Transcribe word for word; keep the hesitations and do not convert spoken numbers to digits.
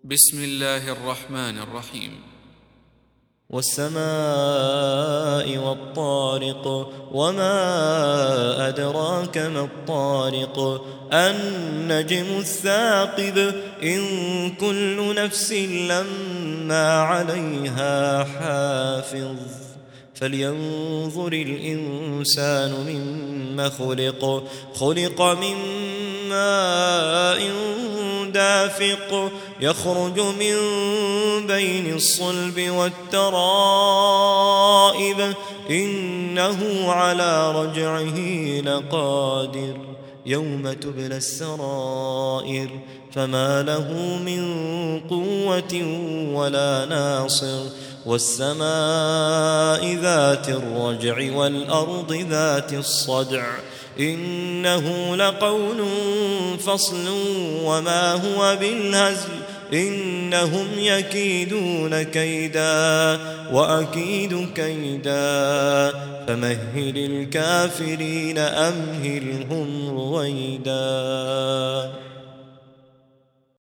بسم الله الرحمن الرحيم. والسماء والطارق وما أدراك ما الطارق النجم الثاقب إن كل نفس لما عليها حافظ فلينظر الإنسان مما خلق خلق من ماء دافق يخرج من بين الصلب والترائب إنه على رجعه لقادر يوم تبلى السرائر فما له من قوة ولا ناصر والسماء ذات الرجع والأرض ذات الصدع إنه لقول فصل وما هو بالهزل إنهم يكيدون كيدا وأكيد كيدا فمهل الكافرين أمهلهم رويدا.